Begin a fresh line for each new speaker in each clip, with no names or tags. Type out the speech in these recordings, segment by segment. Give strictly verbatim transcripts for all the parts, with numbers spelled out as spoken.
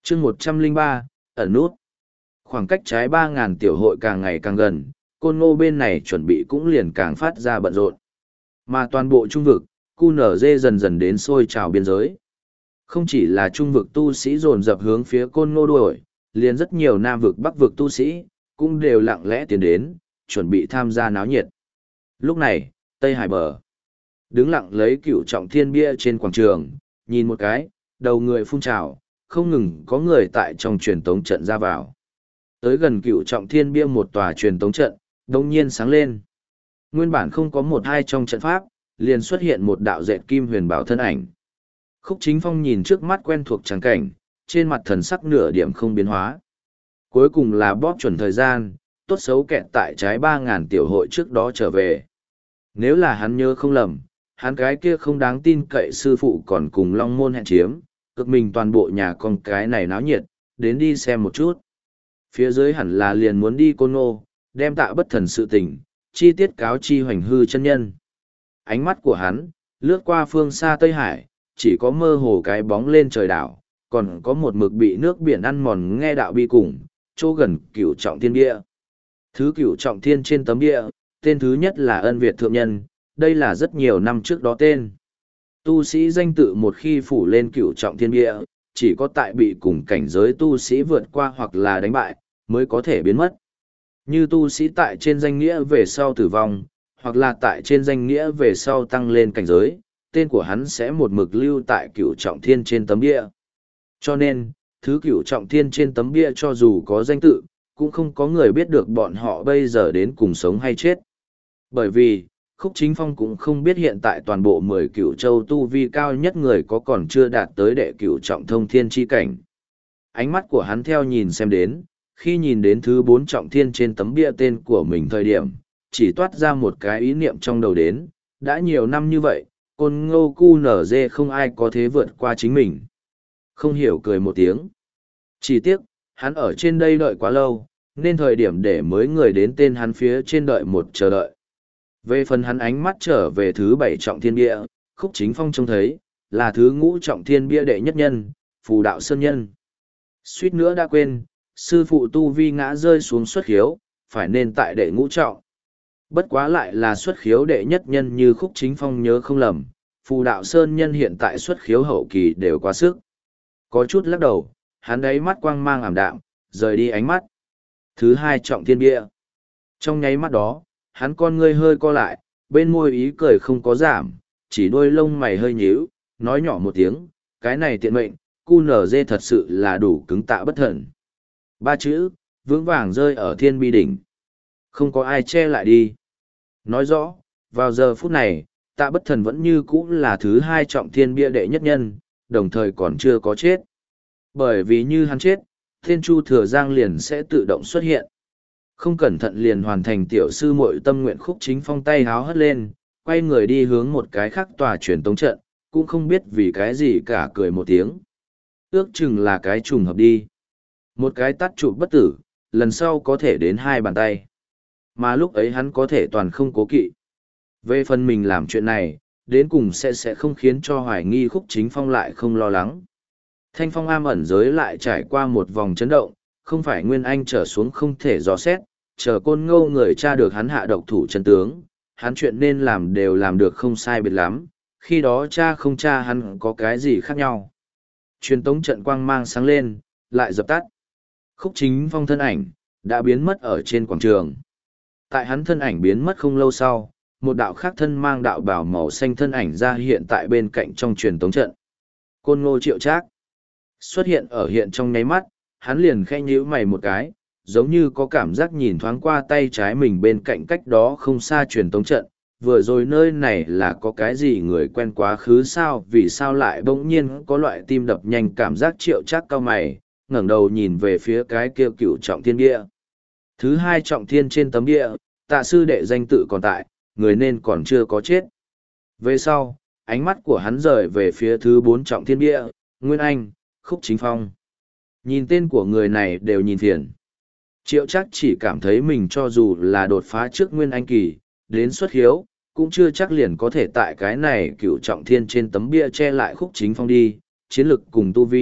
chương một trăm lẻ ba, ẩn nút. Khoảng cách trái ba ngàn tiểu hội càng ngày càng gần, Côn Ngô bên này chuẩn bị cũng liền càng phát ra bận rộn. Mà toàn bộ trung vực, cu nở dê dần dần đến sôi trào biên giới. Không chỉ là trung vực tu sĩ dồn dập hướng phía Côn Ngô đuổi, liền rất nhiều nam vực bắc vực tu sĩ, cũng đều lặng lẽ tiến đến, chuẩn bị tham gia náo nhiệt. Lúc này, Tây Hải bờ, đứng lặng lấy cựu trọng thiên bia trên quảng trường, nhìn một cái, đầu người phun trào, không ngừng có người tại trong truyền tống trận ra vào. Tới gần cựu trọng thiên bia một tòa truyền tống trận, đồng nhiên sáng lên. Nguyên bản không có một hai trong trận pháp, liền xuất hiện một đạo dệt kim huyền bảo thân ảnh. Khúc Chính Phong nhìn trước mắt quen thuộc trắng cảnh, trên mặt thần sắc nửa điểm không biến hóa. Cuối cùng là bóp chuẩn thời gian, tốt xấu kẹt tại trái ba ngàn tiểu hội trước đó trở về. Nếu là hắn nhớ không lầm, hắn cái kia không đáng tin cậy sư phụ còn cùng Long Môn hẹn chiếm, cực mình toàn bộ nhà con cái này náo nhiệt, đến đi xem một chút. Phía dưới hẳn là liền muốn đi Côn Ngô, đem Tạ Bất Thần sự tình, chi tiết cáo chi Hoành Hư chân nhân. Ánh mắt của hắn, lướt qua phương xa Tây Hải, chỉ có mơ hồ cái bóng lên trời đảo, còn có một mực bị nước biển ăn mòn nghe đạo bi cùng, chỗ gần cửu trọng thiên bia. Thứ cửu trọng thiên trên tấm bia, tên thứ nhất là Ân Việt Thượng Nhân, đây là rất nhiều năm trước đó tên. Tu sĩ danh tự một khi phủ lên cửu trọng thiên bia, chỉ có tại bị cùng cảnh giới tu sĩ vượt qua hoặc là đánh bại, mới có thể biến mất. Như tu sĩ tại trên danh nghĩa về sau tử vong, hoặc là tại trên danh nghĩa về sau tăng lên cảnh giới, tên của hắn sẽ một mực lưu tại cửu trọng thiên trên tấm bia. Cho nên, thứ cửu trọng thiên trên tấm bia cho dù có danh tự, cũng không có người biết được bọn họ bây giờ đến cùng sống hay chết. Bởi vì, Khúc Chính Phong cũng không biết hiện tại toàn bộ mười cửu châu tu vi cao nhất người có còn chưa đạt tới đệ cửu trọng thông thiên chi cảnh. Ánh mắt của hắn theo nhìn xem đến, khi nhìn đến thứ bốn trọng thiên trên tấm bia tên của mình thời điểm, chỉ toát ra một cái ý niệm trong đầu đến, đã nhiều năm như vậy, Côn Ngô cu nở dê không ai có thế vượt qua chính mình. Không hiểu cười một tiếng. Chỉ tiếc, hắn ở trên đây đợi quá lâu, nên thời điểm để mới người đến tên hắn phía trên đợi một chờ đợi. Về phần hắn ánh mắt trở về thứ bảy trọng thiên bia, Khúc Chính Phong trông thấy, là thứ ngũ trọng thiên bia đệ nhất nhân, Phù Đạo Sơn Nhân. Suýt nữa đã quên, sư phụ tu vi ngã rơi xuống xuất khiếu, phải nên tại đệ ngũ trọng. Bất quá lại là xuất khiếu đệ nhất nhân như Khúc Chính Phong nhớ không lầm, Phù Đạo Sơn Nhân hiện tại xuất khiếu hậu kỳ đều quá sức. Có chút lắc đầu, hắn đáy mắt quang mang ảm đạm, rời đi ánh mắt. Thứ hai trọng thiên bia. Trong nháy mắt đó, hắn con ngươi hơi co lại, bên môi ý cười không có giảm, chỉ đôi lông mày hơi nhíu, nói nhỏ một tiếng, cái này tiện mệnh, cu nở dê thật sự là đủ cứng Tạ Bất Thần. Ba chữ, vững vàng rơi ở thiên bi đỉnh. Không có ai che lại đi. Nói rõ, vào giờ phút này, Tạ Bất Thần vẫn như cũ là thứ hai trọng thiên bia đệ nhất nhân, đồng thời còn chưa có chết. Bởi vì như hắn chết, Thiên Chu Thừa Giang liền sẽ tự động xuất hiện. Không cẩn thận liền hoàn thành tiểu sư muội tâm nguyện. Khúc Chính Phong tay háo hất lên, quay người đi hướng một cái khác tòa truyền tống trận, cũng không biết vì cái gì cả cười một tiếng. Ước chừng là cái trùng hợp đi. Một cái tắt chụp bất tử, lần sau có thể đến hai bàn tay. Mà lúc ấy hắn có thể toàn không cố kỵ. Về phần mình làm chuyện này, đến cùng sẽ sẽ không khiến cho hoài nghi. Khúc Chính Phong lại không lo lắng. Thanh phong am ẩn giới lại trải qua một vòng chấn động, không phải Nguyên Anh trở xuống không thể dò xét, chờ Côn Ngô người cha được hắn hạ độc thủ chân tướng, hắn chuyện nên làm đều làm được không sai biệt lắm, khi đó cha không cha hắn có cái gì khác nhau. Truyền tống trận quang mang sáng lên, lại dập tắt. Khúc Chính Phong thân ảnh, đã biến mất ở trên quảng trường. Tại hắn thân ảnh biến mất không lâu sau, một đạo khác thân mang đạo bào màu xanh thân ảnh ra hiện tại bên cạnh trong truyền tống trận. Côn Ngô Triệu Trác xuất hiện ở hiện trong nháy mắt, hắn liền khẽ nhíu mày một cái, giống như có cảm giác nhìn thoáng qua tay trái mình bên cạnh cách đó không xa truyền tống trận, vừa rồi nơi này là có cái gì người quen quá khứ sao, vì sao lại bỗng nhiên có loại tim đập nhanh cảm giác. Triệu Trác cau mày, ngẩng đầu nhìn về phía cái kia cửu trọng thiên bia. Thứ hai trọng thiên trên tấm bia, Tạ sư đệ danh tự còn tại, người nên còn chưa có chết. Về sau, ánh mắt của hắn rời về phía thứ bốn trọng thiên bia, Nguyên Anh, Khúc Chính Phong. Nhìn tên của người này đều nhìn phiền. Triệu Trác chỉ cảm thấy mình cho dù là đột phá trước Nguyên Anh kỳ, đến xuất hiếu, cũng chưa chắc liền có thể tại cái này cửu trọng thiên trên tấm bia che lại Khúc Chính Phong đi, chiến lực cùng tu vi,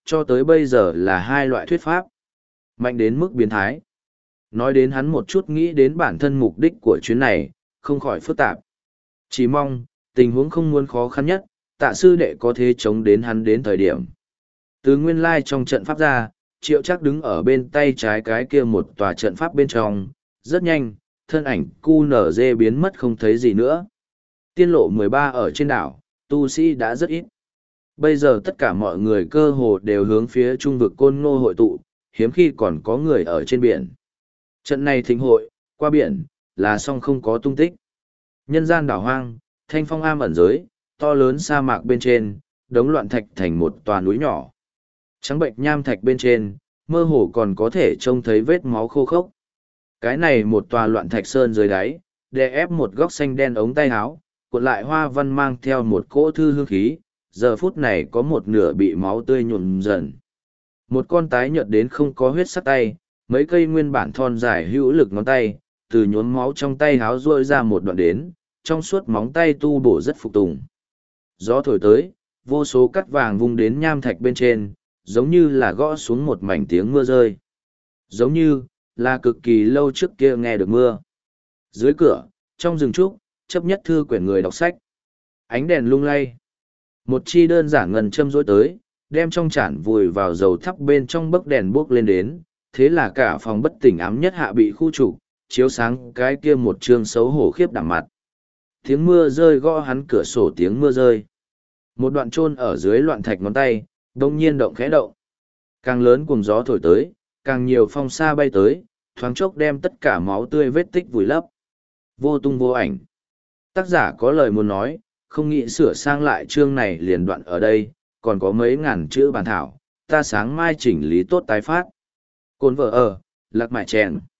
cho tới bây giờ là hai loại thuyết pháp. Mạnh đến mức biến thái. Nói đến hắn một chút nghĩ đến bản thân mục đích của chuyến này, không khỏi phức tạp. Chỉ mong, tình huống không muốn khó khăn nhất, tạ sư đệ có thể chống đến hắn đến thời điểm. Từ nguyên lai trong trận pháp ra, triệu chắc đứng ở bên tay trái cái kia một tòa trận pháp bên trong, rất nhanh, thân ảnh cu nở dê biến mất không thấy gì nữa. Tiên lộ mười ba ở trên đảo, tu sĩ đã rất ít. Bây giờ tất cả mọi người cơ hồ đều hướng phía trung vực côn ngô hội tụ, hiếm khi còn có người ở trên biển. Trận này thịnh hội, qua biển, là song không có tung tích. Nhân gian đảo hoang, thanh phong am ẩn giới, to lớn sa mạc bên trên, đống loạn thạch thành một tòa núi nhỏ. Trắng bệnh nham thạch bên trên, mơ hồ còn có thể trông thấy vết máu khô khốc. Cái này một tòa loạn thạch sơn dưới đáy, đè ép một góc xanh đen ống tay áo, cuộn lại hoa văn mang theo một cỗ thư hương khí, giờ phút này có một nửa bị máu tươi nhuộm dần. Một con tái nhợt đến không có huyết sắc tay, mấy cây nguyên bản thon dài hữu lực ngón tay, từ nhuốm máu trong tay háo ruôi ra một đoạn đến, trong suốt móng tay tu bổ rất phục tùng. Gió thổi tới, vô số cắt vàng vung đến nham thạch bên trên, giống như là gõ xuống một mảnh tiếng mưa rơi. Giống như, là cực kỳ lâu trước kia nghe được mưa. Dưới cửa, trong rừng trúc, chấp nhất thư quyển người đọc sách. Ánh đèn lung lay. Một chi đơn giản ngân châm rối tới, đem trong chản vùi vào dầu thắp bên trong bấc đèn buốc lên đến, thế là cả phòng bất tỉnh ám nhất hạ bị khu trục, chiếu sáng cái kia một trương xấu hổ khiếp đảm mặt. Tiếng mưa rơi gõ hắn cửa sổ tiếng mưa rơi. Một đoạn chôn ở dưới loạn thạch ngón tay, đông nhiên động khẽ động. Càng lớn cuồng gió thổi tới, càng nhiều phong sa bay tới, thoáng chốc đem tất cả máu tươi vết tích vùi lấp. Vô tung vô ảnh. Tác giả có lời muốn nói, không nghĩ sửa sang lại chương này liền đoạn ở đây, còn có mấy ngàn chữ bản thảo, ta sáng mai chỉnh lý tốt tái phát. Cồn vợ ở, lạc mại chèn.